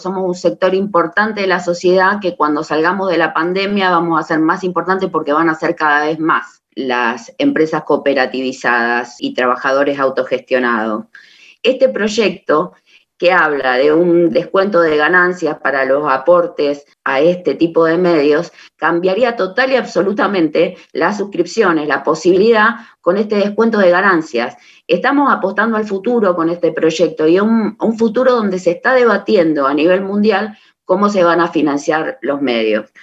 somos un sector importante de la sociedad que cuando salgamos de la pandemia vamos a ser más importantes porque van a ser cada vez más las empresas cooperativizadas y trabajadores autogestionados. Este proyecto que habla de un descuento de ganancias para los aportes a este tipo de medios, cambiaría total y absolutamente las suscripciones, la posibilidad con este descuento de ganancias. Estamos apostando al futuro con este proyecto y a un futuro donde se está debatiendo a nivel mundial cómo se van a financiar los medios.